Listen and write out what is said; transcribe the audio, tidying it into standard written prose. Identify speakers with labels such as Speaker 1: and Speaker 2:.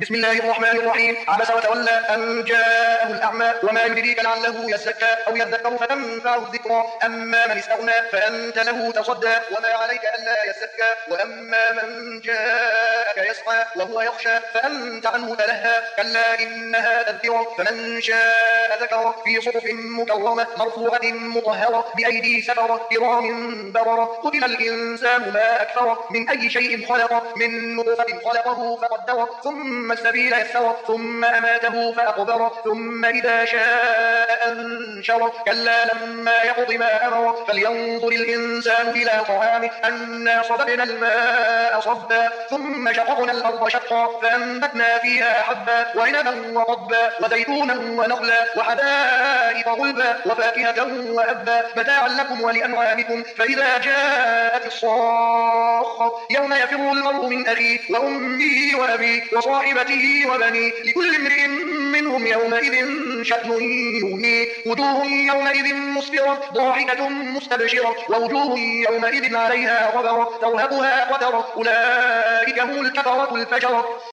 Speaker 1: بسم الله الرحمن الرحيم. عبس وتولى أن جاءه الأعمى وما يدريك لعله يزكى أو يذكر فتنفعه الذكرى. أما من استغنى فأنت له تصدى وما عليك ألا يزكى. وأما من جاءك يسعى وهو يخشى فأنت عنه تلهى. كلا إنها تذكرة فمن شاء ذكره في صحف مكرمة مرفوعة مطهرة بأيدي سفرة كرام بررة. قتل الإنسان ما أكفره من أي شيء خلقه من نطفة خلقه فقدره ثم السبيل يسره ثم أماته فأقبره ثم إذا شاء أنشره. كلا لما يقض ما أمره فلينظر الإنسان إلى طعامه أنا صببنا الماء صبا ثم شققنا الأرض شقا فأنبتنا فيها حبا وعنبا وقضبا وزيتونا ونخلا وحدائق غلبا وفاكهة وأبا متاعا لكم ولأنعامكم. فإذا جاءت الصاخة يوم يفر المرء من أخيه وأمه وأبيه وصاحبته وبنيه لكل امرئ منهم يومئذ شأن يغنيه. وجوه يومئذ مسفرة ضاحكة مستبشرة ووجوه يومئذ عليها غبرة ترهقها قترة أولئك هم الكفرة الفجرة.